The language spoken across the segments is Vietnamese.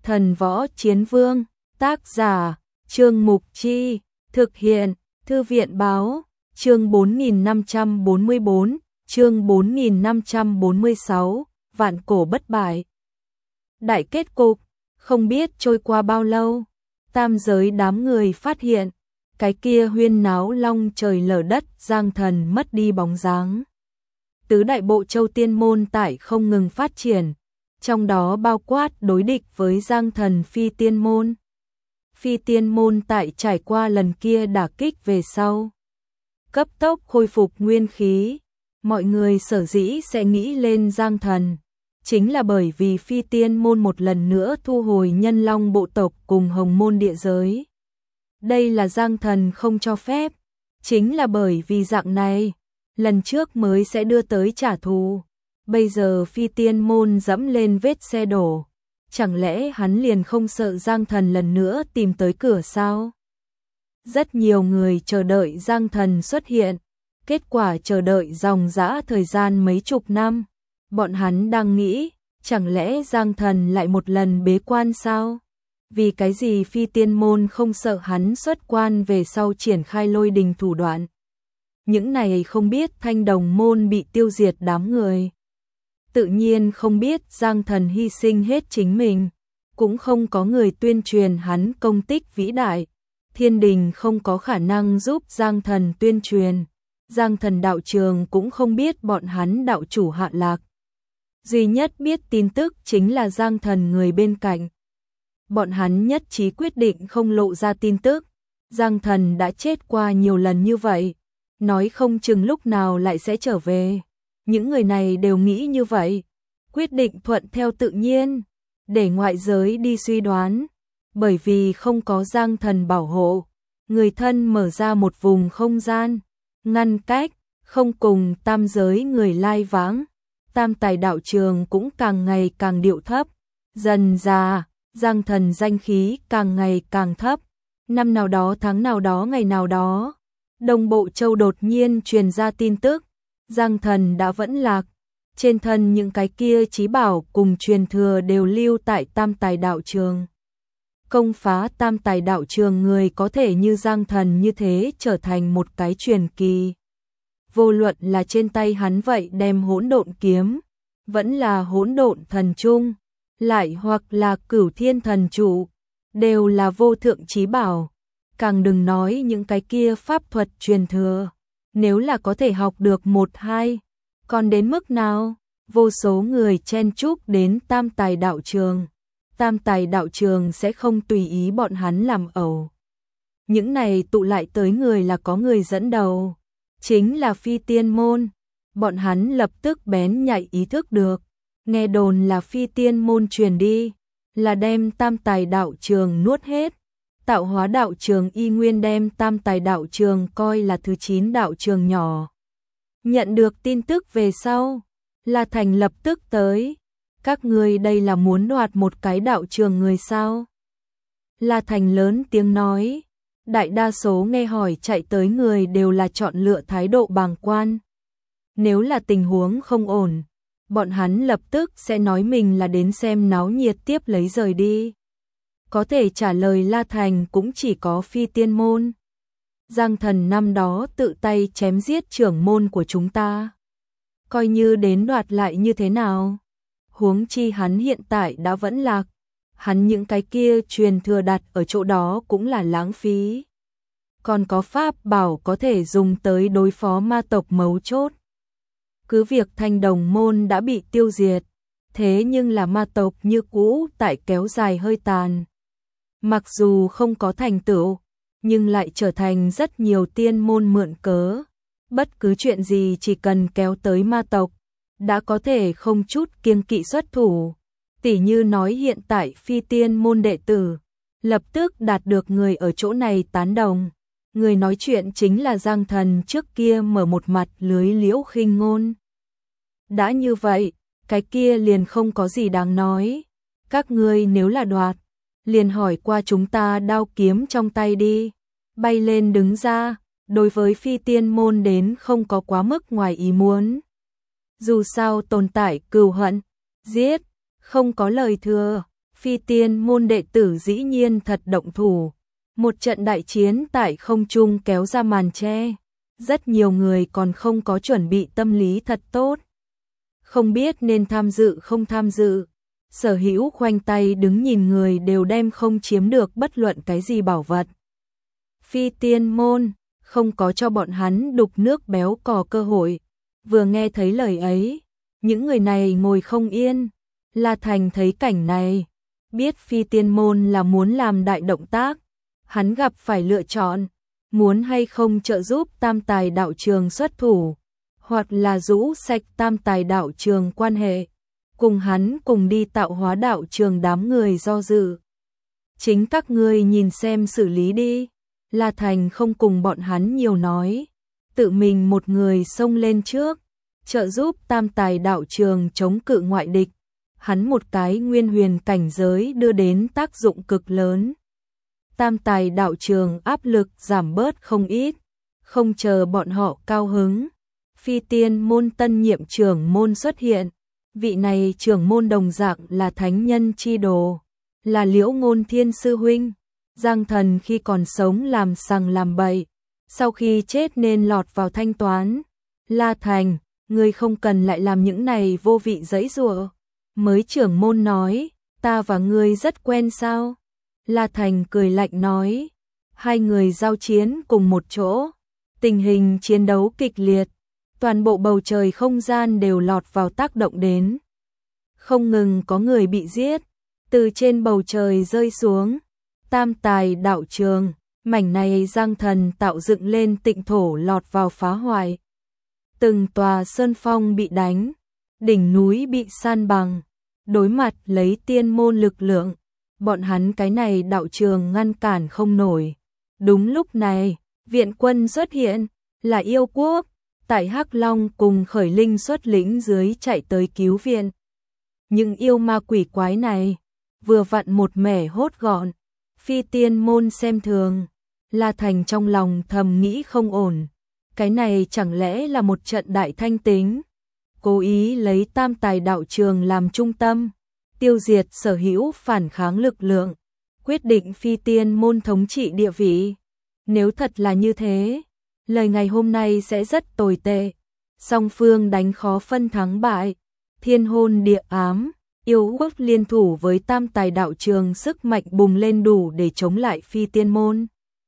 Thần Võ Chiến Vương, tác giả, Trương Mục Chi, thực hiện, Thư viện Báo, chương 4544, chương 4546, vạn cổ bất bại. Đại kết cục, không biết trôi qua bao lâu, tam giới đám người phát hiện, cái kia huyên náo long trời lở đất Giang Thần mất đi bóng dáng. Tứ đại bộ châu tiên môn tại không ngừng phát triển, trong đó bao quát đối địch với Giang Thần phi tiên môn. Phi tiên môn tại trải qua lần kia đả kích về sau, cấp tốc khôi phục nguyên khí. Mọi người sở dĩ sẽ nghĩ lên Giang Thần, chính là bởi vì phi tiên môn một lần nữa thu hồi nhân long bộ tộc cùng hồng môn địa giới. Đây là Giang Thần không cho phép, chính là bởi vì dạng này, lần trước mới sẽ đưa tới trả thù. Bây giờ phi tiên môn dẫm lên vết xe đổ, chẳng lẽ hắn liền không sợ Giang Thần lần nữa tìm tới cửa sao? Rất nhiều người chờ đợi Giang Thần xuất hiện, kết quả chờ đợi dòng dã thời gian mấy chục năm. Bọn hắn đang nghĩ, chẳng lẽ Giang Thần lại một lần bế quan sao? Vì cái gì phi tiên môn không sợ hắn xuất quan về sau triển khai lôi đình thủ đoạn? Những này không biết Thanh Đồng môn bị tiêu diệt đám người. Tự nhiên không biết Giang Thần hy sinh hết chính mình, cũng không có người tuyên truyền hắn công tích vĩ đại. Thiên đình không có khả năng giúp Giang Thần tuyên truyền. Giang Thần đạo trường cũng không biết bọn hắn đạo chủ hạ lạc. Duy nhất biết tin tức chính là Giang Thần người bên cạnh. Bọn hắn nhất trí quyết định không lộ ra tin tức. Giang Thần đã chết qua nhiều lần như vậy, nói không chừng lúc nào lại sẽ trở về. Những người này đều nghĩ như vậy, quyết định thuận theo tự nhiên, để ngoại giới đi suy đoán. Bởi vì không có Giang Thần bảo hộ, người thân mở ra một vùng không gian, ngăn cách, không cùng tam giới người lai vãng. Tam tài đạo trường cũng càng ngày càng điệu thấp, dần dà, Giang Thần danh khí càng ngày càng thấp. Năm nào đó tháng nào đó ngày nào đó, Đông Bộ Châu đột nhiên truyền ra tin tức, Giang Thần đã vẫn lạc. Trên thân những cái kia chí bảo cùng truyền thừa đều lưu tại tam tài đạo trường. Công phá tam tài đạo trường người có thể như Giang Thần như thế trở thành một cái truyền kỳ. Vô luận là trên tay hắn vậy đem hỗn độn kiếm, vẫn là hỗn độn thần trung, lại hoặc là cửu thiên thần trụ, đều là vô thượng chí bảo. Càng đừng nói những cái kia pháp thuật truyền thừa, nếu là có thể học được một hai, còn đến mức nào? Vô số người chen chúc đến tam tài đạo trường. Tam tài đạo trường sẽ không tùy ý bọn hắn làm ẩu. Những này tụ lại tới người là có người dẫn đầu, chính là phi tiên môn. Bọn hắn lập tức bén nhạy ý thức được, nghe đồn là phi tiên môn truyền đi, là đem tam tài đạo trường nuốt hết. Tạo hóa đạo trường y nguyên đem tam tài đạo trường coi là thứ 9 đạo trường nhỏ. Nhận được tin tức về sau, La Thành lập tức tới. Các ngươi đây là muốn đoạt một cái đạo trường người sao? La Thành lớn tiếng nói. Đại đa số nghe hỏi chạy tới người đều là chọn lựa thái độ bàng quan. Nếu là tình huống không ổn, bọn hắn lập tức sẽ nói mình là đến xem náo nhiệt tiếp lấy rời đi. Có thể trả lời La Thành cũng chỉ có phi tiên môn. Giang Thần năm đó tự tay chém giết trưởng môn của chúng ta. Coi như đến đoạt lại như thế nào? Huống chi hắn hiện tại đã vẫn lạc. Hắn những cái kia truyền thừa đặt ở chỗ đó cũng là lãng phí. Còn có pháp bảo có thể dùng tới đối phó ma tộc mấu chốt. Cứ việc Thanh Đồng môn đã bị tiêu diệt, thế nhưng là ma tộc như cũ tại kéo dài hơi tàn. Mặc dù không có thành tựu, nhưng lại trở thành rất nhiều tiên môn mượn cớ. Bất cứ chuyện gì chỉ cần kéo tới ma tộc, đã có thể không chút kiêng kỵ xuất thủ. Tỉ như nói hiện tại phi tiên môn đệ tử, lập tức đạt được người ở chỗ này tán đồng. Người nói chuyện chính là Giang Thần trước kia mở một mặt lưới liễu khinh ngôn. Đã như vậy, cái kia liền không có gì đáng nói. Các ngươi nếu là đoạt, liền hỏi qua chúng ta đao kiếm trong tay đi. Bay lên đứng ra, đối với phi tiên môn đến không có quá mức ngoài ý muốn. Dù sao tồn tại cừu hận, giết, không có lời thừa. Phi Tiên môn đệ tử dĩ nhiên thật động thủ. Một trận đại chiến tại không trung kéo ra màn che. Rất nhiều người còn không có chuẩn bị tâm lý thật tốt. Không biết nên tham dự không tham dự. Sở hữu khoanh tay đứng nhìn người đều đem không chiếm được bất luận cái gì bảo vật. Phi Tiên môn không có cho bọn hắn đục nước béo cò cơ hội. Vừa nghe thấy lời ấy, những người này ngồi không yên. La Thành thấy cảnh này, biết Phi Tiên môn là muốn làm đại động tác, hắn gặp phải lựa chọn, muốn hay không trợ giúp Tam Tài đạo trường xuất thủ, hoặc là rũ sạch Tam Tài đạo trường quan hệ, cùng hắn cùng đi tạo hóa đạo trường. Đám người do dự. Chính các ngươi nhìn xem xử lý đi. La Thành không cùng bọn hắn nhiều nói, tự mình một người xông lên trước, trợ giúp Tam Tài đạo trường chống cự ngoại địch. Hắn một cái nguyên huyền cảnh giới đưa đến tác dụng cực lớn. Tam Tài đạo trường áp lực giảm bớt không ít, không chờ bọn họ cao hứng. Phi Tiên môn tân nhiệm trưởng môn xuất hiện, vị này trưởng môn đồng dạng là thánh nhân chi đồ, là Liễu Ngôn Thiên sư huynh. Giang Thần khi còn sống làm sằng làm bậy, sau khi chết nên lọt vào thanh toán. La Thành, ngươi không cần lại làm những này vô vị giãy giụa. Mới trưởng môn nói, ta và ngươi rất quen sao? La Thành cười lạnh nói, hai người giao chiến cùng một chỗ, tình hình chiến đấu kịch liệt, toàn bộ bầu trời không gian đều lọt vào tác động đến. Không ngừng có người bị giết, từ trên bầu trời rơi xuống. Tam Tài đạo trường, mảnh này Giang Thần tạo dựng lên tịnh thổ lọt vào phá hoại. Từng tòa sơn phong bị đánh, đỉnh núi bị san bằng, đối mặt lấy tiên môn lực lượng, bọn hắn cái này đạo trường ngăn cản không nổi. Đúng lúc này, viện quân xuất hiện, là yêu quốc, tại Hắc Long cùng Khởi Linh xuất lĩnh dưới chạy tới cứu viện. Những yêu ma quỷ quái này, vừa vặn một mẻ hốt gọn. Phi Tiên môn xem thường, La Thành trong lòng thầm nghĩ không ổn, cái này chẳng lẽ là một trận đại thanh tính, cố ý lấy Tam Tài đạo trường làm trung tâm, tiêu diệt sở hữu phản kháng lực lượng, quyết định Phi Tiên môn thống trị địa vị. Nếu thật là như thế, lời ngày hôm nay sẽ rất tồi tệ, song phương đánh khó phân thắng bại, thiên hôn địa ám. Yêu quốc liên thủ với Tam Tài đạo trường sức mạnh bùng lên đủ để chống lại Phi Tiên môn.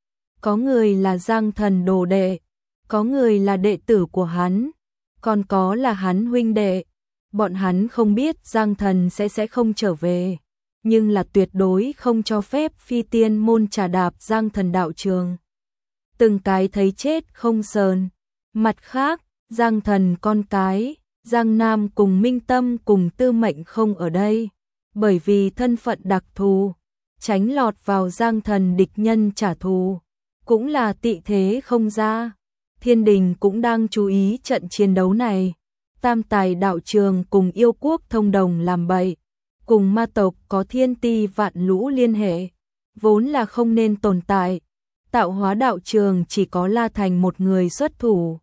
Có người là Giang Thần đồ đệ, có người là đệ tử của hắn, còn có là hắn huynh đệ. Bọn hắn không biết Giang Thần sẽ không trở về, nhưng là tuyệt đối không cho phép Phi Tiên môn trà đạp Giang Thần đạo trường. Từng cái thấy chết không sờn. Mặt khác, Giang Thần con cái Giang Nam cùng Minh Tâm cùng Tư Mệnh không ở đây, bởi vì thân phận đặc thù, tránh lọt vào Giang Thần địch nhân trả thù, cũng là tị thế không ra. Thiên Đình cũng đang chú ý trận chiến đấu này. Tam Tài đạo trường cùng yêu quốc thông đồng làm bậy, cùng ma tộc có thiên ti vạn lũ liên hệ, vốn là không nên tồn tại. Tạo hóa đạo trường chỉ có La Thành một người xuất thủ,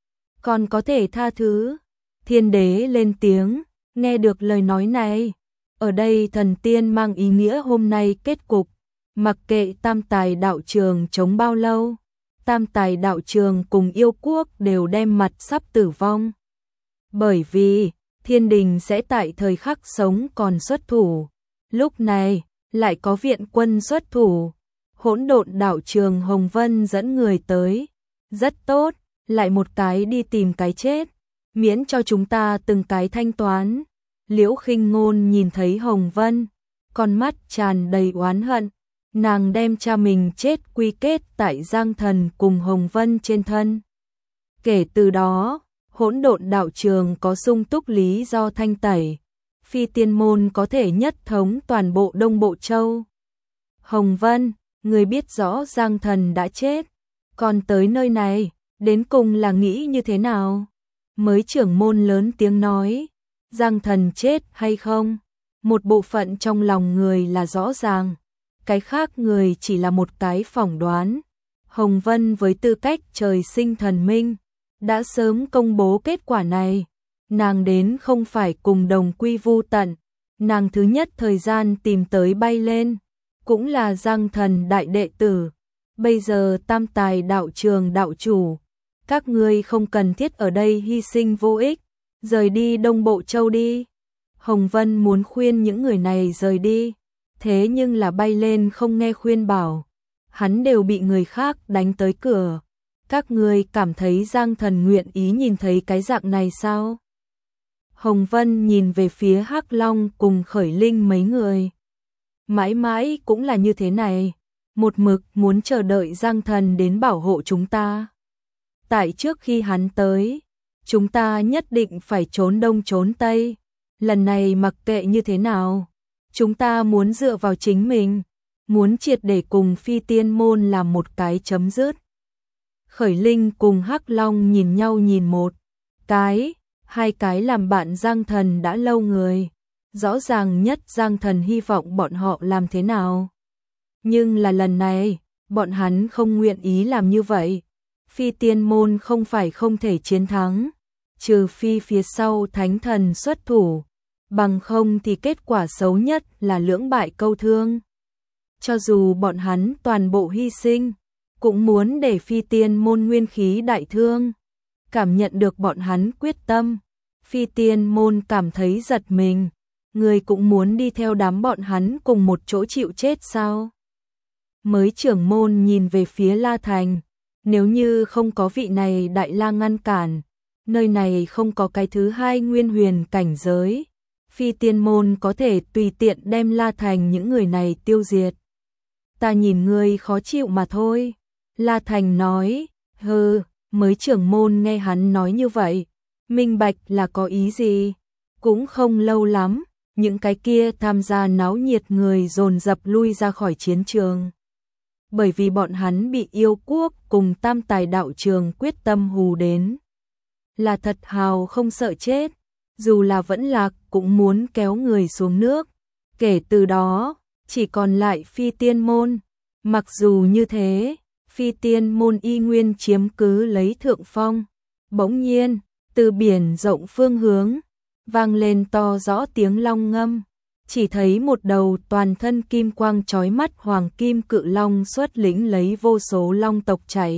còn có thể tha thứ. Thiên đế lên tiếng, nghe được lời nói này. Ở đây thần tiên mang ý nghĩa hôm nay kết cục, mặc kệ Tam Tài đạo trường chống bao lâu, Tam Tài đạo trường cùng yêu quốc đều đem mặt sắp tử vong. Bởi vì, Thiên Đình sẽ tại thời khắc sống còn xuất thủ. Lúc này, lại có viện quân xuất thủ. Hỗn độn đạo trường Hồng Vân dẫn người tới. Rất tốt, lại một cái đi tìm cái chết. Miễn cho chúng ta từng cái thanh toán. Liễu Khinh Ngôn nhìn thấy Hồng Vân, con mắt tràn đầy oán hận. Nàng đem cha mình chết quy kết tại Giang Thần cùng Hồng Vân trên thân. Kể từ đó, hỗn độn đạo trường có sung túc lý do thanh tẩy. Phi Tiên môn có thể nhất thống toàn bộ Đông Bộ Châu. Hồng Vân, người biết rõ Giang Thần đã chết, còn tới nơi này, đến cùng là nghĩ như thế nào? Mới trưởng môn lớn tiếng nói, Giang Thần chết hay không? Một bộ phận trong lòng người là rõ ràng, cái khác người chỉ là một cái phỏng đoán. Hồng Vân với tư cách trời sinh thần minh, đã sớm công bố kết quả này. Nàng đến không phải cùng đồng quy vu tận, nàng thứ nhất thời gian tìm tới bay lên, cũng là Giang Thần đại đệ tử. Bây giờ Tam Tài đạo trường đạo chủ, các ngươi không cần thiết ở đây hy sinh vô ích, rời đi Đông Bộ Châu đi. Hồng Vân muốn khuyên những người này rời đi, thế nhưng là bay lên không nghe khuyên bảo, hắn đều bị người khác đánh tới cửa. Các ngươi cảm thấy Giang Thần nguyện ý nhìn thấy cái dạng này sao? Hồng Vân nhìn về phía Hắc Long cùng Khởi Linh mấy người. Mãi mãi cũng là như thế này, một mực muốn chờ đợi Giang Thần đến bảo hộ chúng ta. Tại trước khi hắn tới, chúng ta nhất định phải trốn đông trốn tây. Lần này mặc kệ như thế nào, chúng ta muốn dựa vào chính mình, muốn triệt để cùng Phi Tiên Môn làm một cái chấm dứt. Khởi Linh cùng Hắc Long nhìn nhau nhìn một cái, hai cái làm bạn Giang Thần đã lâu người. Rõ ràng nhất Giang Thần hy vọng bọn họ làm thế nào. Nhưng là lần này, bọn hắn không nguyện ý làm như vậy. Phi Tiên Môn không phải không thể chiến thắng, trừ phi phía sau Thánh Thần xuất thủ, bằng không thì kết quả xấu nhất là lưỡng bại câu thương. Cho dù bọn hắn toàn bộ hy sinh, cũng muốn để Phi Tiên Môn nguyên khí đại thương. Cảm nhận được bọn hắn quyết tâm, Phi Tiên Môn cảm thấy giật mình. Người cũng muốn đi theo đám bọn hắn cùng một chỗ chịu chết sao? Mới trưởng môn nhìn về phía La Thành, nếu như không có vị này đại la ngăn cản, nơi này không có cái thứ hai nguyên huyền cảnh giới, Phi Tiên Môn có thể tùy tiện đem La Thành những người này tiêu diệt. Ta nhìn ngươi khó chịu mà thôi. La Thành nói, hừ, mới trưởng môn nghe hắn nói như vậy, minh bạch là có ý gì. Cũng không lâu lắm, những cái kia tham gia náo nhiệt người dồn dập lui ra khỏi chiến trường. Bởi vì bọn hắn bị yêu quốc cùng Tam Tài đạo trường quyết tâm hù đến. Là thật hào không sợ chết, dù là vẫn lạc cũng muốn kéo người xuống nước. Kể từ đó, chỉ còn lại Phi Tiên Môn. Mặc dù như thế, Phi Tiên Môn y nguyên chiếm cứ lấy thượng phong. Bỗng nhiên, từ biển rộng phương hướng, vang lên to rõ tiếng long ngâm, chỉ thấy một đầu toàn thân kim quang chói mắt hoàng kim cự long xuất lĩnh lấy vô số long tộc chạy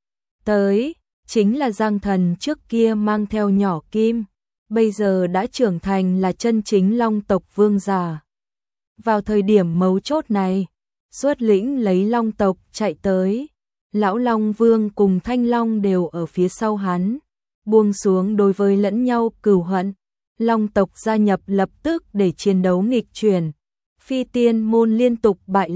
tới, chính là Giang Thần trước kia mang theo nhỏ kim, bây giờ đã trưởng thành là chân chính long tộc vương giả. Vào thời điểm mấu chốt này, xuất lĩnh lấy long tộc chạy tới, lão Long Vương cùng Thanh Long đều ở phía sau hắn, buông xuống đối với lẫn nhau cừu hận. Long tộc gia nhập lập tức để chiến đấu nghịch chuyển. Phi Tiên Môn liên tục bại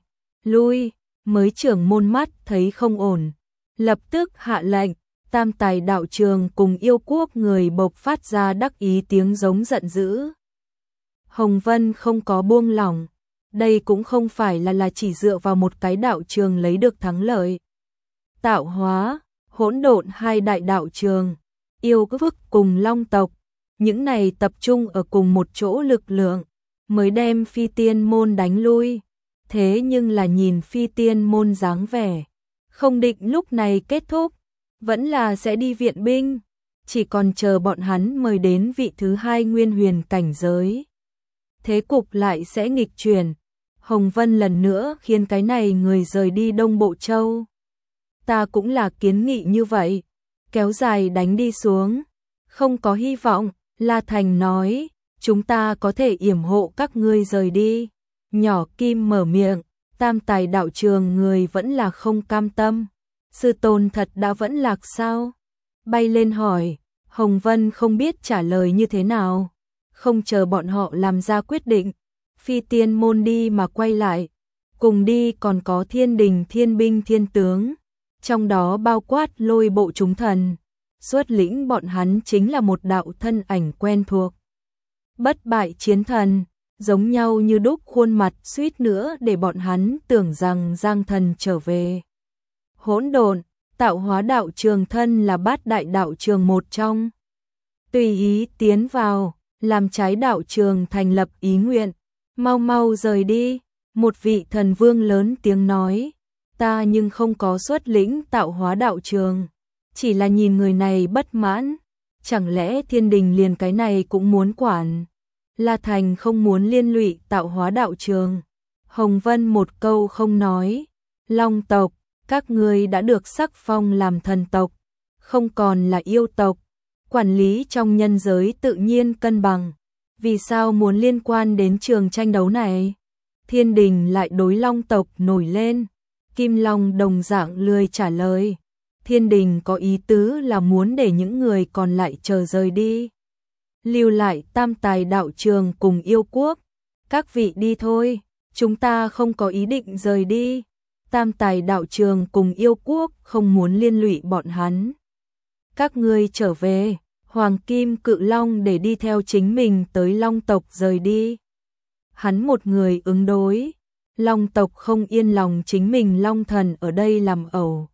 lui, mới trưởng môn mắt thấy không ổn. Lập tức hạ lệnh, Tam Tài đạo trường cùng yêu quốc người bộc phát ra đắc ý tiếng giống giận dữ. Hồng Vân không có buông lỏng, đây cũng không phải là chỉ dựa vào một cái đạo trường lấy được thắng lợi. Tạo hóa, hỗn độn hai đại đạo trường, yêu vực cùng long tộc, những này tập trung ở cùng một chỗ lực lượng, mới đem Phi Tiên Môn đánh lui. Thế nhưng là nhìn Phi Tiên Môn dáng vẻ, không định lúc này kết thúc, vẫn là sẽ đi viện binh, chỉ còn chờ bọn hắn mời đến vị thứ hai nguyên huyền cảnh giới. Thế cục lại sẽ nghịch chuyển. Hồng Vân lần nữa khiến cái này người rời đi Đông Bộ Châu. Ta cũng là kiến nghị như vậy, kéo dài đánh đi xuống, không có hy vọng. La Thành nói, chúng ta có thể yểm hộ các ngươi rời đi. Nhỏ Kim mở miệng, Tam Tài đạo trường người vẫn là không cam tâm. Sư tôn thật đã vẫn lạc sao? Bay lên hỏi, Hồng Vân không biết trả lời như thế nào. Không chờ bọn họ làm ra quyết định, Phi Tiên Môn đi mà quay lại. Cùng đi còn có Thiên Đình Thiên Binh Thiên Tướng, trong đó bao quát Lôi Bộ chúng thần. Xuất lĩnh bọn hắn chính là một đạo thân ảnh quen thuộc. Bất bại chiến thần, giống nhau như đúc khuôn mặt, suýt nữa để bọn hắn tưởng rằng Giang Thần trở về. Hỗn độn, tạo hóa đạo trường thân là bát đại đạo trường một trong. Tùy ý tiến vào, làm trái đạo trường thành lập ý nguyện, mau mau rời đi. Một vị thần vương lớn tiếng nói, ta nhưng không có xuất lĩnh tạo hóa đạo trường. Chỉ là nhìn người này bất mãn, chẳng lẽ Thiên Đình liền cái này cũng muốn quản. La Thành không muốn liên lụy Tạo Hóa đạo trường. Hồng Vân một câu không nói. Long tộc, các ngươi đã được sắc phong làm thần tộc, không còn là yêu tộc. Quản lý trong nhân giới tự nhiên cân bằng. Vì sao muốn liên quan đến trường tranh đấu này? Thiên đình lại đối Long tộc nổi lên. Kim Long đồng dạng lười trả lời. Thiên đình có ý tứ là muốn để những người còn lại chờ rời đi. Lưu lại Tam Tài đạo trường cùng yêu quốc. Các vị đi thôi, chúng ta không có ý định rời đi. Tam Tài đạo trường cùng yêu quốc không muốn liên lụy bọn hắn. Các ngươi trở về, Hoàng Kim Cự Long để đi theo chính mình tới Long tộc rời đi. Hắn một người ứng đối. Long tộc không yên lòng chính mình Long thần ở đây làm ẩu.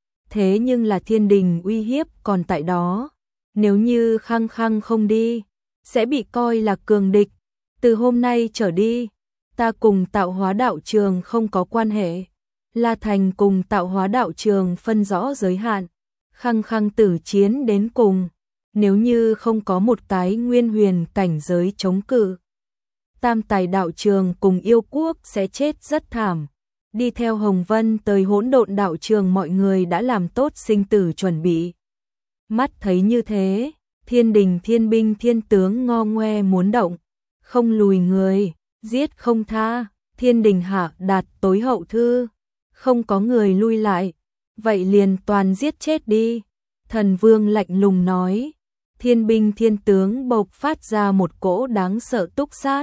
Thế nhưng là thiên đình uy hiếp còn tại đó. Nếu như khăng khăng không đi, sẽ bị coi là cường địch. Từ hôm nay trở đi, ta cùng Tạo Hóa đạo trường không có quan hệ. La Thành cùng Tạo Hóa đạo trường phân rõ giới hạn, khăng khăng tử chiến đến cùng. Nếu như không có một cái nguyên huyền cảnh giới chống cự, Tam Tài đạo trường cùng yêu quốc sẽ chết rất thảm. Đi theo Hồng Vân tới Hỗn Độn đạo trường, mọi người đã làm tốt sinh tử chuẩn bị. Mắt thấy như thế, thiên đình thiên binh thiên tướng ngo ngoe muốn động, không lùi người, giết không tha. Thiên đình hạ đạt tối hậu thư, không có người lui lại, vậy liền toàn giết chết đi. Thần Vương lạnh lùng nói. Thiên binh thiên tướng bộc phát ra một cỗ đáng sợ túc sát,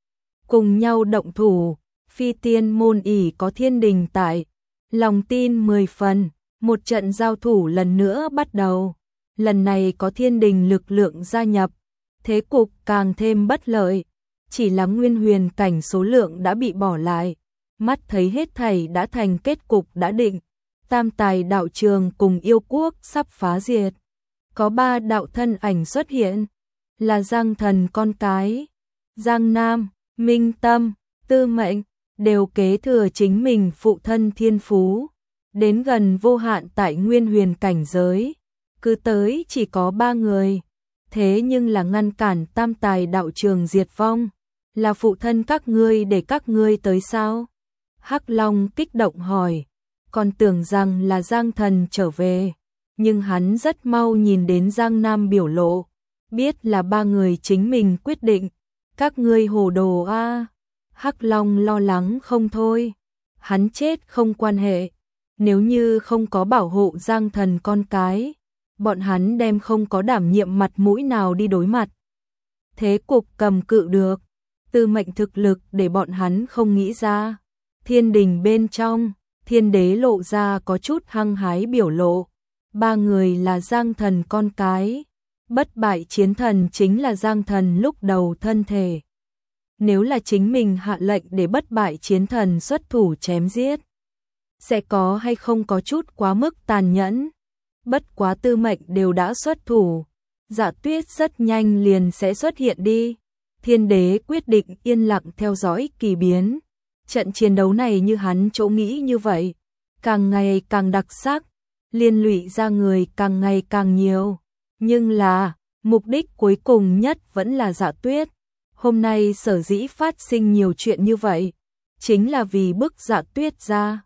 cùng nhau động thủ. Phi tiên môn ỷ có thiên đình tại, lòng tin 10 phần. Một trận giao thủ lần nữa bắt đầu. Lần này có thiên đình lực lượng gia nhập, thế cục càng thêm bất lợi. Chỉ là nguyên huyền cảnh số lượng đã bị bỏ lại, mắt thấy hết thảy đã thành kết cục đã định. Tam Tài đạo trường cùng yêu quốc sắp phá diệt. Có 3 đạo thân ảnh xuất hiện, là Giang Thần con cái. Giang Nam, Minh Tâm, Tư Mệnh đều kế thừa chính mình phụ thân thiên phú, đến gần vô hạn tại nguyên huyền cảnh giới. Cứ tới chỉ có 3 người, thế nhưng là ngăn cản Tam Tài đạo trường diệt vong. Là phụ thân các ngươi để các ngươi tới sao? Hắc Long kích động hỏi, còn tưởng rằng là Giang Thần trở về, nhưng hắn rất mau nhìn đến Giang Nam biểu lộ, biết là 3 người chính mình quyết định. Các ngươi hồ đồ a. Hắc Long lo lắng không thôi. Hắn chết không quan hệ, nếu như không có bảo hộ Giang Thần con cái, bọn hắn đem không có đảm nhiệm mặt mũi nào đi đối mặt. Thế cục cầm cự được, Tư Mệnh thực lực để bọn hắn không nghĩ ra. Thiên đình bên trong, Thiên đế lộ ra có chút hăng hái biểu lộ. 3 người là Giang Thần con cái. Bất bại chiến thần chính là Giang Thần lúc đầu thân thể. Nếu là chính mình hạ lệnh để bất bại chiến thần xuất thủ chém giết, sẽ có hay không có chút quá mức tàn nhẫn. Bất quá Tư Mệnh đều đã xuất thủ, Dạ Tuyết rất nhanh liền sẽ xuất hiện đi. Thiên đế quyết định yên lặng theo dõi kỳ biến. Trận chiến đấu này như hắn chỗ nghĩ như vậy, càng ngày càng đặc sắc, liên lụy ra người càng ngày càng nhiều. Nhưng là, mục đích cuối cùng nhất vẫn là Dạ Tuyết. Hôm nay sở dĩ phát sinh nhiều chuyện như vậy, chính là vì bức Dạ Tuyết ra.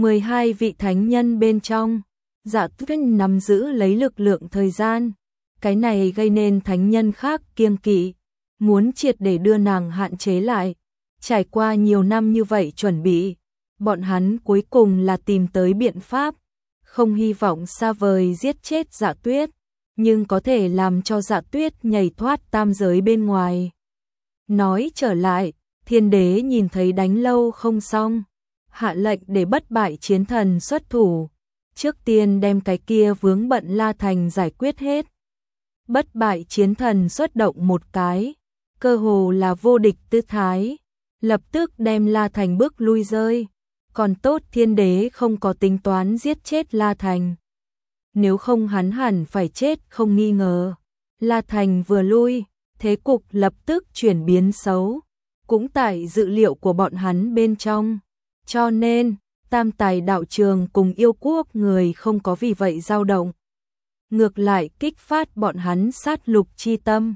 12 vị thánh nhân bên trong, Dạ Tuyết nắm giữ lấy lực lượng thời gian. Cái này gây nên thánh nhân khác kiêng kỵ, muốn triệt để đưa nàng hạn chế lại. Trải qua nhiều năm như vậy chuẩn bị, bọn hắn cuối cùng là tìm tới biện pháp, không hy vọng xa vời giết chết Dạ Tuyết, nhưng có thể làm cho Dạ Tuyết nhảy thoát tam giới bên ngoài. Nói trở lại, Thiên đế nhìn thấy đánh lâu không xong, hạ lệnh để bất bại chiến thần xuất thủ, trước tiên đem cái kia vướng bận La Thành giải quyết hết. Bất bại chiến thần xuất động một cái, cơ hồ là vô địch tư thái, lập tức đem La Thành bước lui rơi. Còn tốt Thiên đế không có tính toán giết chết La Thành, nếu không hắn hẳn phải chết không nghi ngờ. La Thành vừa lui, thế cục lập tức chuyển biến xấu, cũng tại dự liệu của bọn hắn bên trong. Cho nên, Tam Tài đạo trường cùng yêu quốc người không có vì vậy dao động. Ngược lại kích phát bọn hắn sát lục chi tâm.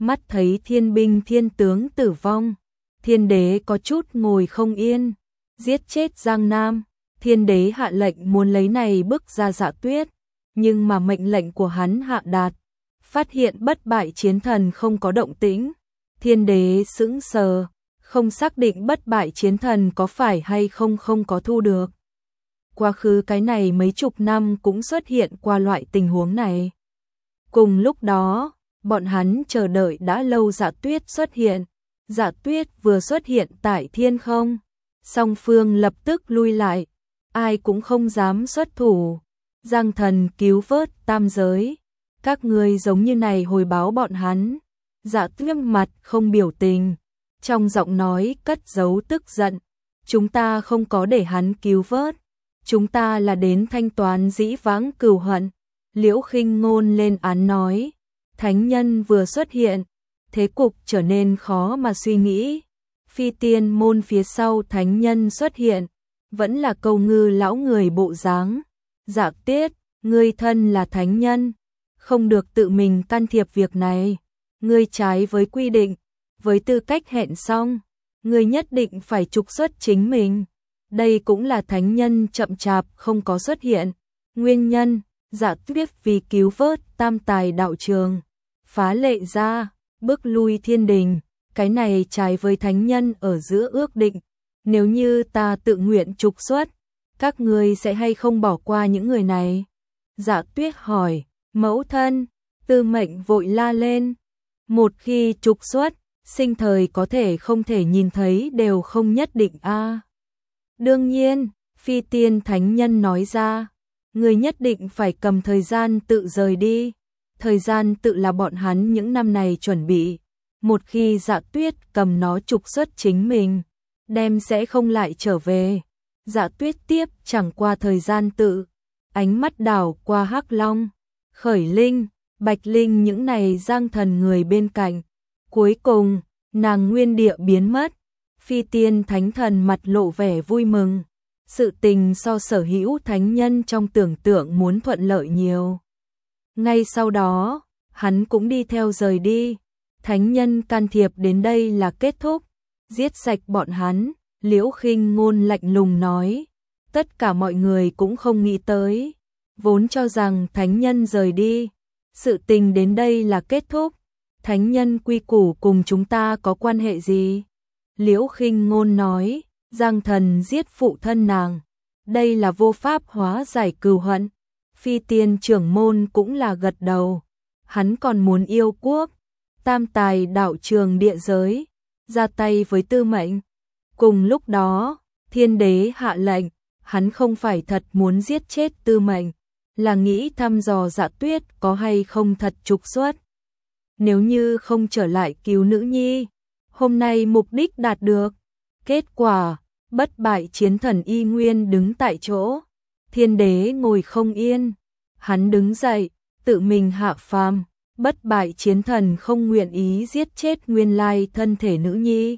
mắt thấy thiên binh thiên tướng tử vong, thiên đế có chút ngồi không yên, giết chết Giang Nam, thiên đế hạ lệnh muốn lấy này bức ra Dạ Tuyết, nhưng mà mệnh lệnh của hắn hạ đạt, phát hiện bất bại chiến thần không có động tĩnh, thiên đế sững sờ, không xác định bất bại chiến thần có phải hay không không có thu được. Quá khứ cái này mấy chục năm cũng xuất hiện qua loại tình huống này. Cùng lúc đó, bọn hắn chờ đợi đã lâu Dạ Tuyết xuất hiện. Dạ Tuyết vừa xuất hiện tại thiên không, song phương lập tức lui lại, ai cũng không dám xuất thủ. Giang Thần cứu vớt tam giới, các ngươi giống như này hồi báo bọn hắn. Dạ Tuyết mặt không biểu tình, trong giọng nói cất giấu tức giận. Chúng ta không có để hắn cứu vớt, chúng ta là đến thanh toán dĩ vãng cừu hận. Liễu Khinh Ngôn lên án nói, thánh nhân vừa xuất hiện, thế cục trở nên khó mà suy nghĩ. Phi tiên môn phía sau thánh nhân xuất hiện, vẫn là Câu Ngư lão người bộ dáng. Dạ Tuyết, ngươi thân là thánh nhân, không được tự mình can thiệp việc này, ngươi trái với quy định, với tư cách hẹn xong, ngươi nhất định phải trục xuất chính mình. Đây cũng là thánh nhân chậm chạp không có xuất hiện. Nguyên nhân, Dạ Tuyết vì cứu vớt tam tài đạo trường, phá lệ ra, bước lui thiên đình, cái này trái với thánh nhân ở giữa ước định. Nếu như ta tự nguyện trục xuất, các ngươi sẽ hay không bỏ qua những người này? Dạ Tuyết hỏi, mẫu thân, Tư Mệnh vội la lên. Một khi trục xuất, sinh thời có thể không thể nhìn thấy đều không nhất định a. Đương nhiên, Phi Tiên Thánh Nhân nói ra, người nhất định phải cầm thời gian tự rời đi. Thời gian tự là bọn hắn những năm này chuẩn bị. Một khi Dạ Tuyết cầm nó trục xuất chính mình, đem sẽ không lại trở về. Dạ Tuyết tiếp chẳng qua thời gian tự, ánh mắt đảo qua Hắc Long, Khởi Linh, Bạch Linh những này Giang Thần người bên cạnh. Cuối cùng, nàng nguyên địa biến mất. Phi Tiên Thánh Thần mặt lộ vẻ vui mừng. Sự tình so sở hữu thánh nhân trong tưởng tượng muốn thuận lợi nhiều. Ngay sau đó, hắn cũng đi theo rời đi. Thánh nhân can thiệp đến đây là kết thúc. Giết sạch bọn hắn, Liễu Khinh Ngôn lạnh lùng nói. Tất cả mọi người cũng không nghĩ tới. Vốn cho rằng thánh nhân rời đi. Sự tình đến đây là kết thúc. Thánh nhân quy củ cùng chúng ta có quan hệ gì? Liễu Khinh Ngôn nói, Giang Thần giết phụ thân nàng. Đây là vô pháp hóa giải cừu hận. Phi Tiên trưởng môn cũng là gật đầu. Hắn còn muốn yêu quốc. Tam tài đạo trường địa giới, ra tay với Tư Mệnh. Cùng lúc đó, thiên đế hạ lệnh, hắn không phải thật muốn giết chết Tư Mệnh, là nghĩ thăm dò Dạ Tuyết có hay không thật trục xuất. Nếu như không trở lại cứu nữ nhi, hôm nay mục đích đạt được. Kết quả, bất bại chiến thần y nguyên đứng tại chỗ. Thiên đế ngồi không yên, hắn đứng dậy, tự mình hạ phàm. Bất bại chiến thần không nguyện ý giết chết nguyên lai thân thể nữ nhi.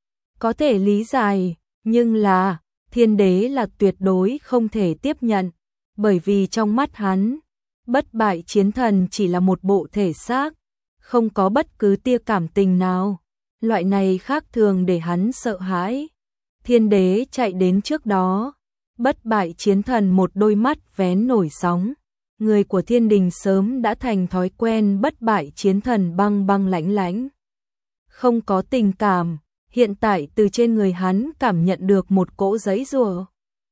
Có thể lý giải, nhưng là, thiên đế là tuyệt đối không thể tiếp nhận, bởi vì trong mắt hắn, bất bại chiến thần chỉ là một bộ thể xác, không có bất cứ tia cảm tình nào. Loại này khác thường để hắn sợ hãi. Thiên đế chạy đến trước đó, bất bại chiến thần một đôi mắt vén nổi sóng. Người của thiên đình sớm đã thành thói quen bất bại chiến thần băng băng lãnh lãnh. Không có tình cảm, hiện tại từ trên người hắn cảm nhận được một cỗ giãy giụa.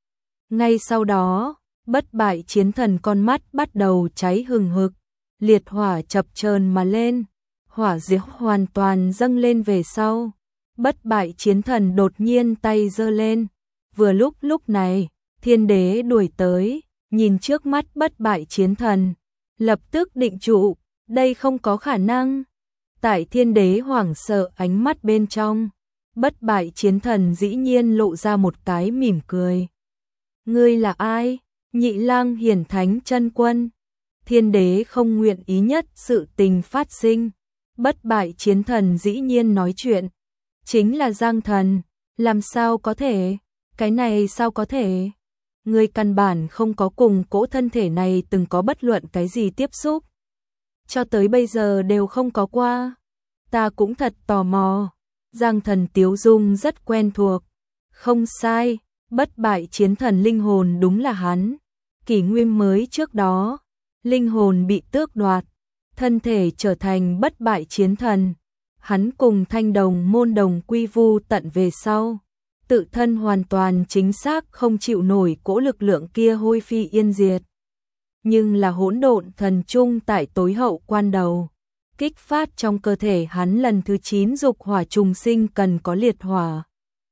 Ngay sau đó, bất bại chiến thần con mắt bắt đầu cháy hừng hực, liệt hỏa chập chờn mà lên, hỏa diễm hoàn toàn dâng lên về sau. Bất bại chiến thần đột nhiên tay giơ lên, vừa lúc này, thiên đế đuổi tới. Nhìn trước mắt bất bại chiến thần, lập tức định trụ, đây không có khả năng. Tại thiên đế hoảng sợ ánh mắt bên trong, bất bại chiến thần dĩ nhiên lộ ra một cái mỉm cười. Ngươi là ai? Nhị lang hiển thánh chân quân. Thiên đế không nguyện ý nhất sự tình phát sinh. Bất bại chiến thần dĩ nhiên nói chuyện. Chính là Giang Thần, làm sao có thể? Cái này sao có thể? Ngươi căn bản không có cùng cỗ thân thể này từng có bất luận cái gì tiếp xúc. Cho tới bây giờ đều không có qua. Ta cũng thật tò mò. Giang Thần tiếu dung rất quen thuộc. Không sai, bất bại chiến thần linh hồn đúng là hắn. Kỷ nguyên mới trước đó, linh hồn bị tước đoạt, thân thể trở thành bất bại chiến thần. Hắn cùng Thanh Đồng môn đồng quy vu tận về sau. Tự thân hoàn toàn chính xác không chịu nổi cỗ lực lượng kia hôi phi yên diệt. Nhưng là hỗn độn thần trung tại tối hậu quan đầu. Kích phát trong cơ thể hắn lần thứ 9 dục hỏa trùng sinh cần có liệt hỏa.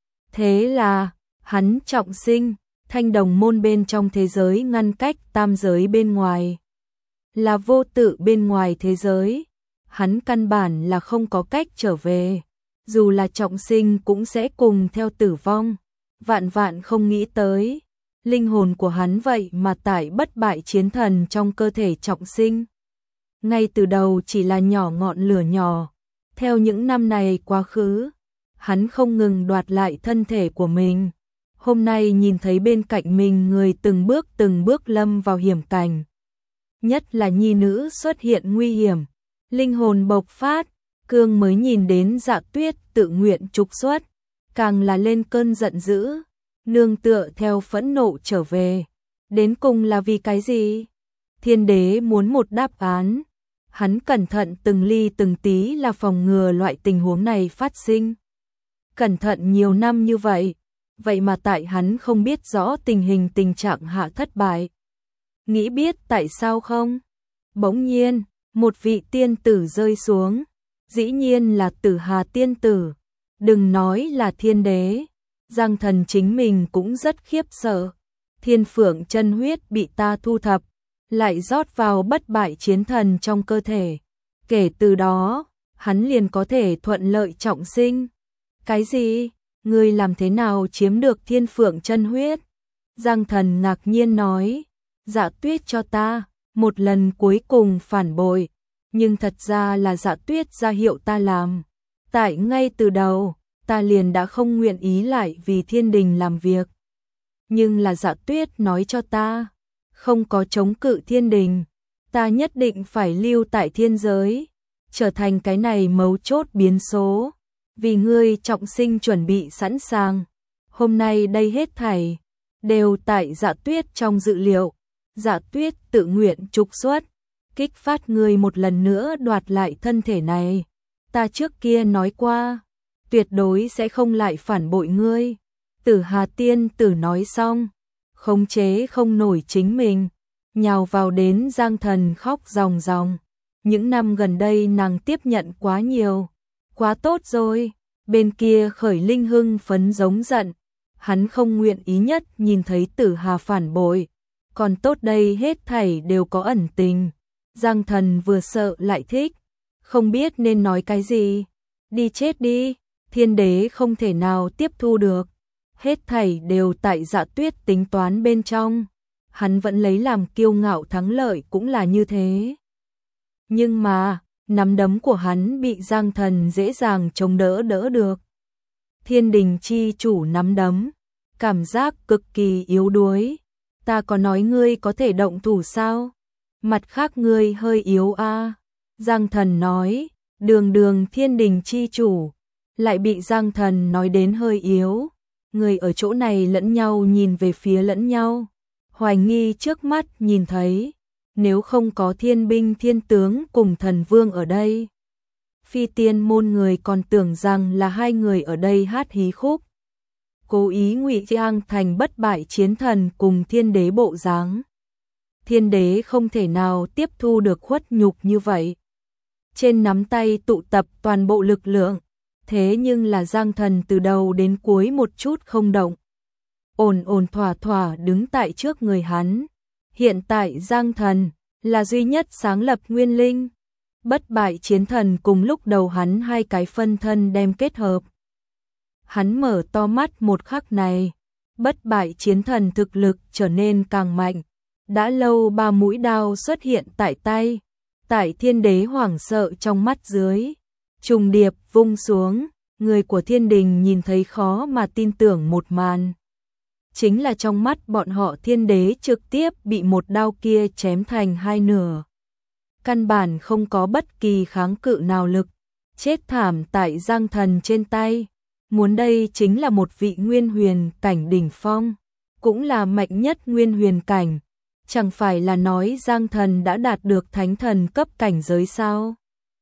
Thế là, hắn trọng sinh, Thanh Đồng môn bên trong thế giới ngăn cách tam giới bên ngoài. Là vô tự bên ngoài thế giới. Hắn căn bản là không có cách trở về. Dù là trọng sinh cũng sẽ cùng theo tử vong. Vạn vạn không nghĩ tới. Linh hồn của hắn vậy mà tại bất bại chiến thần trong cơ thể trọng sinh. Ngay từ đầu chỉ là nhỏ ngọn lửa nhỏ. Theo những năm này quá khứ, hắn không ngừng đoạt lại thân thể của mình. Hôm nay nhìn thấy bên cạnh mình người từng bước lâm vào hiểm cảnh. Nhất là nhi nữ xuất hiện nguy hiểm. Linh hồn bộc phát, Cương mới nhìn đến Dạ Tuyết tự nguyện trục xuất. Càng là lên cơn giận dữ, nương tựa theo phẫn nộ trở về. Đến cùng là vì cái gì? Thiên đế muốn một đáp án. Hắn cẩn thận từng ly từng tí là phòng ngừa loại tình huống này phát sinh. Cẩn thận nhiều năm như vậy, vậy mà tại hắn không biết rõ tình trạng hạ thất bại. Nghĩ biết tại sao không? Bỗng nhiên, một vị tiên tử rơi xuống. Dĩ nhiên là Tử Hà tiên tử. Đừng nói là thiên đế. Giang Thần chính mình cũng rất khiếp sợ. Thiên phượng chân huyết bị ta thu thập, lại rót vào bất bại chiến thần trong cơ thể. Kể từ đó, hắn liền có thể thuận lợi trọng sinh. Cái gì? Ngươi làm thế nào chiếm được thiên phượng chân huyết? Giang Thần ngạc nhiên nói. Dạ Tuyết cho ta, một lần cuối cùng phản bội. Nhưng thật ra là Dạ Tuyết ra hiệu ta làm. Tại ngay từ đầu, ta liền đã không nguyện ý lại vì thiên đình làm việc. Nhưng là Dạ Tuyết nói cho ta, không có chống cự thiên đình, ta nhất định phải lưu tại thiên giới, trở thành cái này mấu chốt biến số. Vì ngươi trọng sinh chuẩn bị sẵn sàng. Hôm nay đây hết thảy đều tại Dạ Tuyết trong dự liệu. Dạ Tuyết tự nguyện trục xuất, kích phát ngươi một lần nữa đoạt lại thân thể này. Ta trước kia nói qua, tuyệt đối sẽ không lại phản bội ngươi. Tử Hà tiên tử nói xong, khống chế không nổi chính mình, nhào vào đến Giang Thần khóc ròng ròng. Những năm gần đây nàng tiếp nhận quá nhiều, quá tốt rồi. Bên kia Khởi Linh hưng phấn giống giận, hắn không nguyện ý nhất nhìn thấy Tử Hà phản bội. Còn tốt đây hết thảy đều có ẩn tình. Giang Thần vừa sợ lại thích, không biết nên nói cái gì. Đi chết đi, thiên đế không thể nào tiếp thu được. Hết thảy đều tại Dạ Tuyết tính toán bên trong. Hắn vẫn lấy làm kiêu ngạo thắng lợi cũng là như thế. Nhưng mà, nắm đấm của hắn bị Giang Thần dễ dàng chống đỡ được. Thiên đình chi chủ nắm đấm, cảm giác cực kỳ yếu đuối. Ta có nói ngươi có thể động thủ sao? Mặt khác ngươi hơi yếu a. Giang Thần nói, đường thiên đình chi chủ, lại bị Giang Thần nói đến hơi yếu. Người ở chỗ này lẫn nhau nhìn về phía lẫn nhau, hoài nghi trước mắt nhìn thấy. Nếu không có thiên binh thiên tướng cùng thần vương ở đây, phi tiên môn người còn tưởng rằng là hai người ở đây hát hí khúc. Cố ý ngụy trang thành bất bại chiến thần cùng thiên đế bộ dáng. Thiên đế không thể nào tiếp thu được khuất nhục như vậy. Trên nắm tay tụ tập toàn bộ lực lượng, thế nhưng là Giang Thần từ đầu đến cuối một chút không động. Ổn thỏa đứng tại trước người hắn. Hiện tại Giang Thần là duy nhất sáng lập nguyên linh. Bất bại chiến thần cùng lúc đầu hắn hai cái phân thân đem kết hợp. Hắn mở to mắt một khắc này, bất bại chiến thần thực lực trở nên càng mạnh. Đã lâu ba mũi đao xuất hiện tại tay, tại thiên đế hoảng sợ trong mắt dưới. Trùng điệp vung xuống, người của thiên đình nhìn thấy khó mà tin tưởng một màn. Chính là trong mắt bọn họ thiên đế trực tiếp bị một đao kia chém thành hai nửa. Căn bản không có bất kỳ kháng cự nào lực, chết thảm tại Giang Thần trên tay. Muốn đây chính là một vị nguyên huyền cảnh đỉnh phong, cũng là mạnh nhất nguyên huyền cảnh. Chẳng phải là nói Giang Thần đã đạt được thánh thần cấp cảnh giới sao?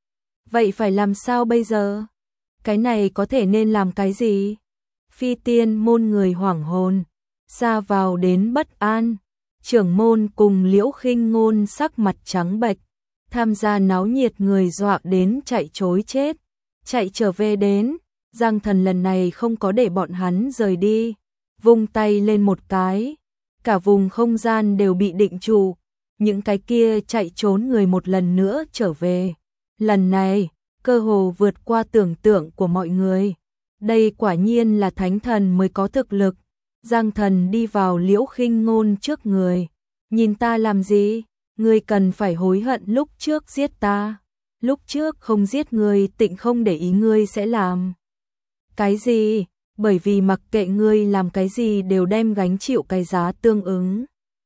Vậy phải làm sao bây giờ? Cái này có thể nên làm cái gì? Phi Tiên môn người hoảng hồn, xa vào đến bất an. Trưởng môn cùng Liễu Khinh Ngôn sắc mặt trắng bệch, tham gia náo nhiệt người dọa đến chạy trối chết. Chạy trở về đến, Giang Thần lần này không có để bọn hắn rời đi, vung tay lên một cái, cả vùng không gian đều bị định trụ, những cái kia chạy trốn người một lần nữa trở về. Lần này, cơ hồ vượt qua tưởng tượng của mọi người. Đây quả nhiên là thánh thần mới có thực lực. Giang Thần đi vào Liễu Khinh Ngôn trước người. Nhìn ta làm gì? Ngươi cần phải hối hận lúc trước giết ta. Lúc trước không giết ngươi Tịnh không để ý ngươi sẽ làm cái gì, bởi vì mặc kệ ngươi làm cái gì đều đem gánh chịu cái giá tương ứng.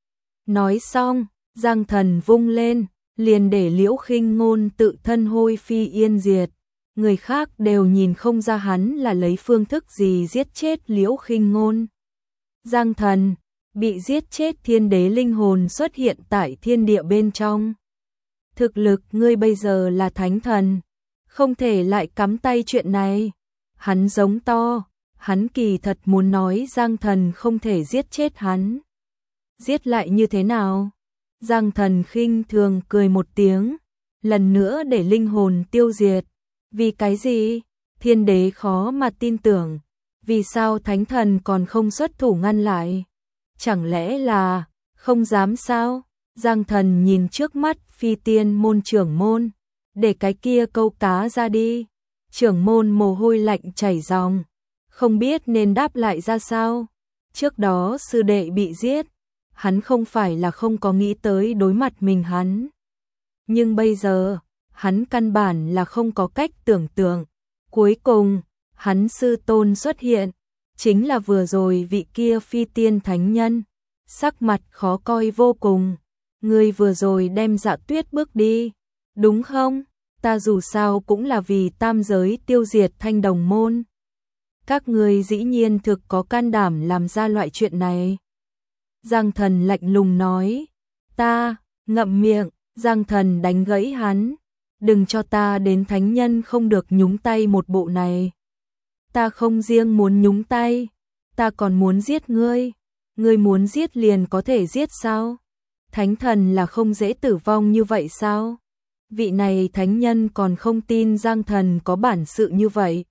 Nói xong, Giang Thần vung lên, liền để Liễu Khinh Ngôn tự thân hôi phi yên diệt. Người khác đều nhìn không ra hắn là lấy phương thức gì giết chết Liễu Khinh Ngôn. Giang Thần bị giết chết, thiên đế linh hồn xuất hiện tại thiên địa bên trong. Thực lực ngươi bây giờ là thánh thần, không thể lại cắm tay chuyện này. Hắn giống to, hắn kỳ thật muốn nói Giang Thần không thể giết chết hắn. Giết lại như thế nào? Giang Thần khinh thường cười một tiếng, lần nữa để linh hồn tiêu diệt. Vì cái gì? Thiên đế khó mà tin tưởng, vì sao thánh thần còn không xuất thủ ngăn lại? Chẳng lẽ là không dám sao? Giang Thần nhìn trước mắt Phi Tiên môn trưởng môn, để cái kia câu cá ra đi. Trưởng môn mồ hôi lạnh chảy ròng, không biết nên đáp lại ra sao. Trước đó sư đệ bị giết, hắn không phải là không có nghĩ tới đối mặt mình hắn. Nhưng bây giờ, hắn căn bản là không có cách tưởng tượng. Cuối cùng, hắn sư tôn xuất hiện, chính là vừa rồi vị kia Phi Tiên thánh nhân. Sắc mặt khó coi vô cùng. Ngươi vừa rồi đem Dạ Tuyết bước đi, đúng không? Ta dù sao cũng là vì tam giới tiêu diệt Thanh Đồng môn. Các ngươi dĩ nhiên thực có can đảm làm ra loại chuyện này. Giang Thần lạnh lùng nói. Ta, ngậm miệng. Giang Thần đánh gãy hắn. Đừng cho ta đến thánh nhân không được nhúng tay một bộ này. Ta không riêng muốn nhúng tay, ta còn muốn giết ngươi. Ngươi muốn giết liền có thể giết sao? Thánh thần là không dễ tử vong như vậy sao? Vị này thánh nhân còn không tin Giang Thần có bản sự như vậy.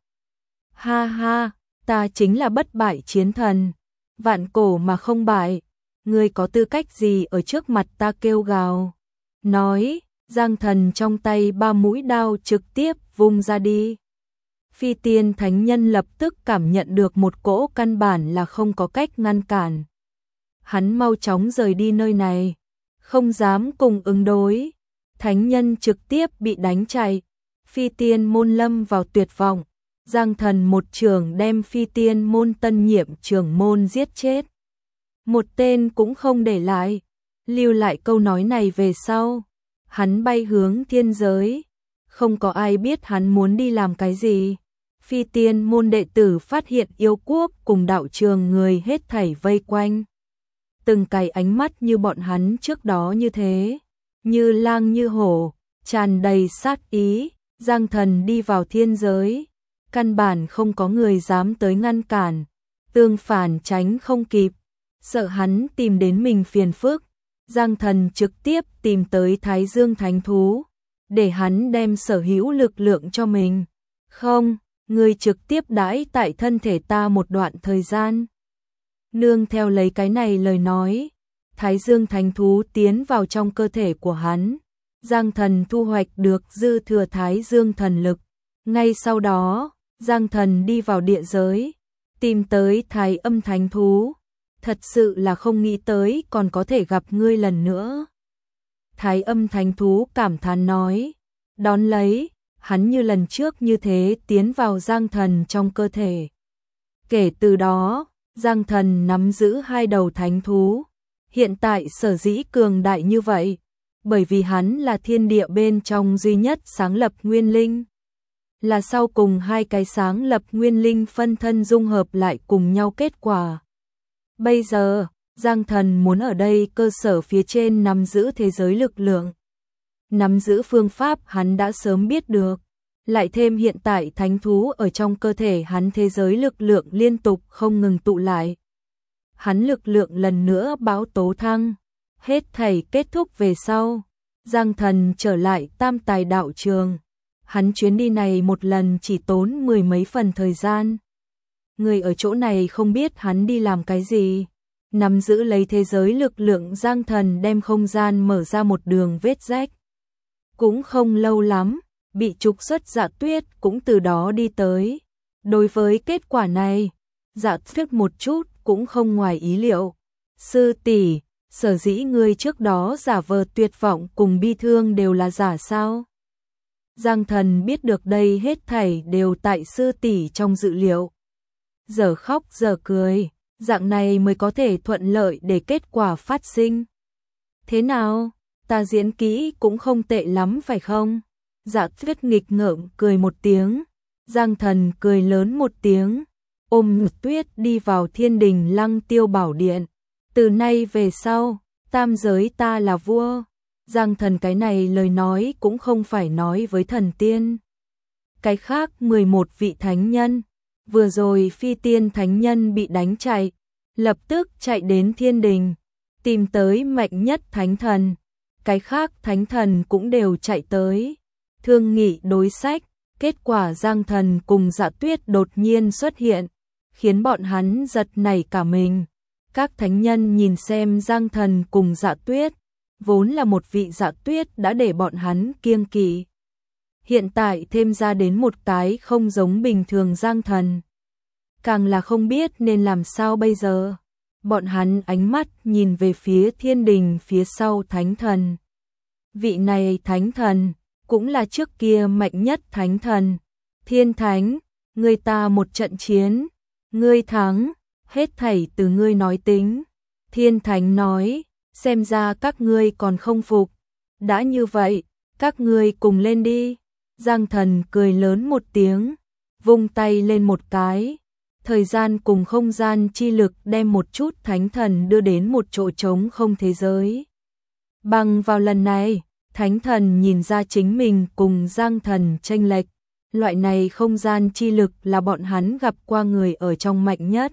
Ha ha, ta chính là bất bại chiến thần, vạn cổ mà không bại. Ngươi có tư cách gì ở trước mặt ta kêu gào? Nói, Giang Thần trong tay 3 mũi đao trực tiếp vung ra đi. Phi Tiên thánh nhân lập tức cảm nhận được một cỗ căn bản là không có cách ngăn cản. Hắn mau chóng rời đi nơi này, không dám cùng ứng đối. Thánh nhân trực tiếp bị đánh chạy. Phi Tiên môn lâm vào tuyệt vọng. Giang Thần một trường đem Phi Tiên môn tân nhiệm trưởng môn giết chết. Một tên cũng không để lại. Lưu lại câu nói này về sau, hắn bay hướng thiên giới. Không có ai biết hắn muốn đi làm cái gì. Phi Tiên môn đệ tử phát hiện yêu quốc cùng đạo trường người hết thảy vây quanh. Từng cái ánh mắt như bọn hắn trước đó như thế, như lang như hổ, tràn đầy sát ý. Giang Thần đi vào thiên giới, căn bản không có người dám tới ngăn cản, tương phản tránh không kịp, sợ hắn tìm đến mình phiền phức. Giang Thần trực tiếp tìm tới Thái Dương Thánh Thú, để hắn đem sở hữu lực lượng cho mình. Không, ngươi trực tiếp đãi tại thân thể ta một đoạn thời gian. Nương theo lấy cái này lời nói, Thái Dương Thánh Thú tiến vào trong cơ thể của hắn. Giang Thần thu hoạch được dư thừa Thái Dương thần lực. Ngay sau đó, Giang Thần đi vào địa giới, tìm tới Thái Âm Thánh Thú. Thật sự là không nghĩ tới còn có thể gặp ngươi lần nữa. Thái Âm Thánh Thú cảm thán nói. Đón lấy, hắn như lần trước như thế tiến vào Giang Thần trong cơ thể. Kể từ đó, Giang Thần nắm giữ 2 đầu thánh thú. Hiện tại sở dĩ cường đại như vậy, bởi vì hắn là thiên địa bên trong duy nhất sáng lập nguyên linh. là sau cùng hai cái sáng lập nguyên linh phân thân dung hợp lại cùng nhau kết quả. Bây giờ, Giang Thần muốn ở đây cơ sở phía trên nắm giữ thế giới lực lượng. Nắm giữ phương pháp hắn đã sớm biết được, lại thêm hiện tại thánh thú ở trong cơ thể hắn, thế giới lực lượng liên tục không ngừng tụ lại. Hắn lực lượng lần nữa bão tố thăng, hết thảy kết thúc về sau, Giang Thần trở lại Tam Tài đạo trường. Hắn chuyến đi này một lần chỉ tốn 10 mấy phần thời gian. Người ở chỗ này không biết hắn đi làm cái gì. Nắm giữ lấy thế giới lực lượng, Giang Thần đem không gian mở ra một đường vết rách. Cũng không lâu lắm, bị trục xuất Dạ Tuyết cũng từ đó đi tới. Đối với kết quả này, Dạ Tuyết một chút cũng không ngoài ý liệu. Sư tỷ, sở dĩ ngươi trước đó giả vờ tuyệt vọng cùng bi thương đều là giả sao? Giang Thần biết được đây hết thảy đều tại sư tỷ trong dự liệu. Giờ khóc giờ cười, dạng này mới có thể thuận lợi để kết quả phát sinh. Thế nào, ta diễn kỹ cũng không tệ lắm phải không? Dạ Tuyết nghịch ngợm cười một tiếng, Giang Thần cười lớn một tiếng, ôm Tuyết đi vào Thiên Đình Lăng Tiêu Bảo Điện. Từ nay về sau, tam giới ta là vua. Giang Thần cái này lời nói cũng không phải nói với thần tiên. Cái khác 11 vị thánh nhân, vừa rồi phi tiên thánh nhân bị đánh chạy, lập tức chạy đến Thiên Đình, tìm tới mạnh nhất thánh thần. Cái khác thánh thần cũng đều chạy tới, thương nghị đối sách. Kết quả Giang Thần cùng Dạ Tuyết đột nhiên xuất hiện, khiến bọn hắn giật nảy cả mình. Các thánh nhân nhìn xem Giang Thần cùng Dạ Tuyết, vốn là một vị Dạ Tuyết đã để bọn hắn kiêng kỵ. Hiện tại thêm ra đến một cái không giống bình thường Giang Thần, càng là không biết nên làm sao bây giờ. Bọn hắn ánh mắt nhìn về phía Thiên Đình phía sau thánh thần. Vị này thánh thần cũng là trước kia mạnh nhất thánh thần. Thiên Thánh, ngươi ta một trận chiến, ngươi thắng, hết thảy từ ngươi nói tính. Thiên Thánh nói, xem ra các ngươi còn không phục. Đã như vậy, các ngươi cùng lên đi. Giang Thần cười lớn một tiếng, vung tay lên một cái. Thời gian cùng không gian chi lực đem một chút thánh thần đưa đến một chỗ trống không thế giới. Bằng vào lần này, thánh thần nhìn ra chính mình cùng Giang Thần chênh lệch. Loại này không gian chi lực là bọn hắn gặp qua người ở trong mạnh nhất.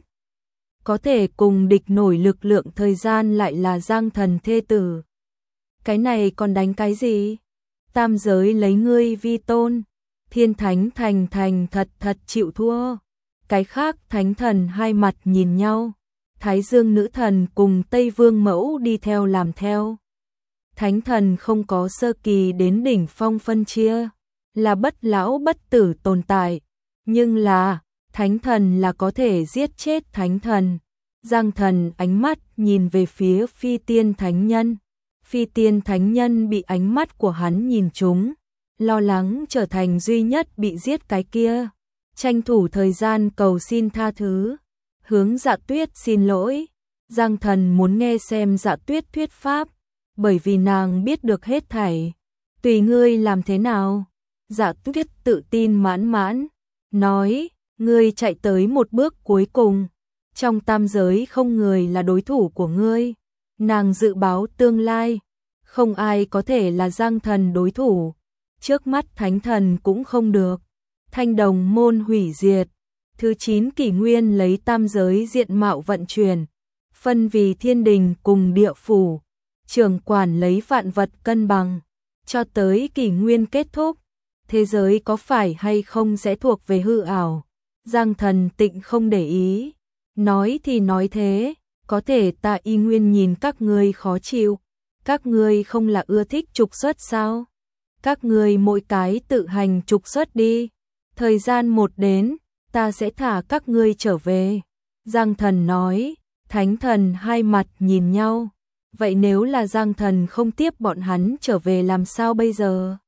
Có thể cùng địch nổi lực lượng thời gian lại là Giang Thần thê tử. Cái này còn đánh cái gì? Tam giới lấy ngươi vi tôn. Thiên Thánh thành thật chịu thua. Cái khác thánh thần hai mặt nhìn nhau. Thái Dương nữ thần cùng Tây Vương mẫu đi theo làm theo. Thánh thần không có sơ kỳ đến đỉnh phong phân chia, là bất lão bất tử tồn tại, nhưng là thánh thần là có thể giết chết thánh thần. Giang Thần ánh mắt nhìn về phía phi tiên thánh nhân. Phi tiên thánh nhân bị ánh mắt của hắn nhìn trúng, lo lắng trở thành duy nhất bị giết cái kia. Tranh thủ thời gian cầu xin tha thứ, hướng Dạ Tuyết xin lỗi. Giang Thần muốn nghe xem Dạ Tuyết thuyết pháp, bởi vì nàng biết được hết thảy. Tùy ngươi làm thế nào. Dạ Tuyết tự tin mãn mãn, nói, ngươi chạy tới một bước cuối cùng. Trong tam giới không người là đối thủ của ngươi. Nàng dự báo tương lai, không ai có thể là Giang Thần đối thủ. Trước mắt thánh thần cũng không được. Thanh Đồng môn hủy diệt. Thứ 9 kỷ nguyên lấy tam giới diện mạo vận chuyển. Phân vì thiên đình cùng địa phủ. Trưởng quản lấy vạn vật cân bằng. Cho tới kỷ nguyên kết thúc, thế giới có phải hay không sẽ thuộc về hư ảo. Giang Thần tịnh không để ý. Nói thì nói thế, có thể ta y nguyên nhìn các ngươi khó chịu. Các ngươi không là ưa thích trục xuất sao? Các ngươi mỗi cái tự hành trục xuất đi. Thời gian một đến, ta sẽ thả các ngươi trở về. Giang Thần nói. Thánh thần hai mặt nhìn nhau. Vậy nếu là Giang Thần không tiếp bọn hắn trở về làm sao bây giờ?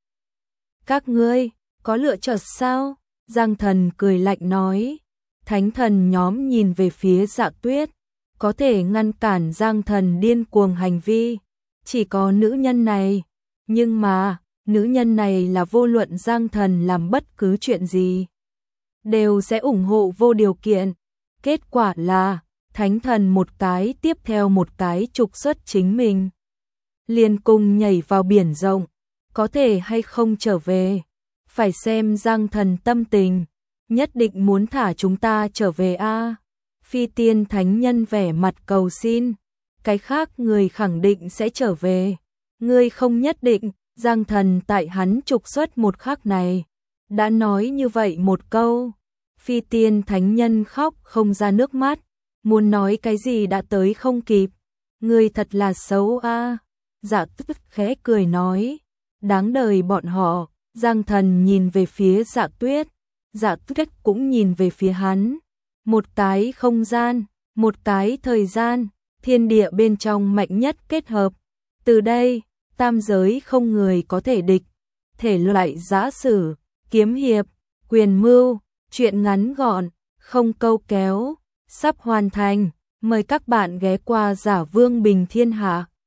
Các ngươi có lựa chọn sao? Giang Thần cười lạnh nói. Thánh thần nhóm nhìn về phía Dạ Tuyết, có thể ngăn cản Giang Thần điên cuồng hành vi, chỉ có nữ nhân này. Nhưng mà, nữ nhân này là vô luận Giang Thần làm bất cứ chuyện gì, đều sẽ ủng hộ vô điều kiện. Kết quả là, Thánh Thần một cái tiếp theo một cái trục xuất chính mình. Liền cùng nhảy vào biển rộng, có thể hay không trở về, phải xem Giang Thần tâm tình, nhất định muốn thả chúng ta trở về a. Phi Tiên Thánh Nhân vẻ mặt cầu xin, cái khác người khẳng định sẽ trở về, ngươi không nhất định. Giang Thần tại hắn trục xuất một khắc này, đã nói như vậy một câu. Phi Tiên Thánh Nhân khóc không ra nước mắt, muốn nói cái gì đã tới không kịp. Ngươi thật là xấu a. Dạ Tuyết khẽ cười nói, đáng đời bọn họ. Giang Thần nhìn về phía Dạ Tuyết, Dạ Tuyết cũng nhìn về phía hắn. Một cái không gian, một cái thời gian, thiên địa bên trong mạnh nhất kết hợp. Từ đây, tam giới không người có thể địch. Thể loại giã sử, kiếm hiệp, quyền mưu, truyện ngắn gọn, không câu kéo, sắp hoàn thành. Mời các bạn ghé qua Giả Vương Bình Thiên Hạ.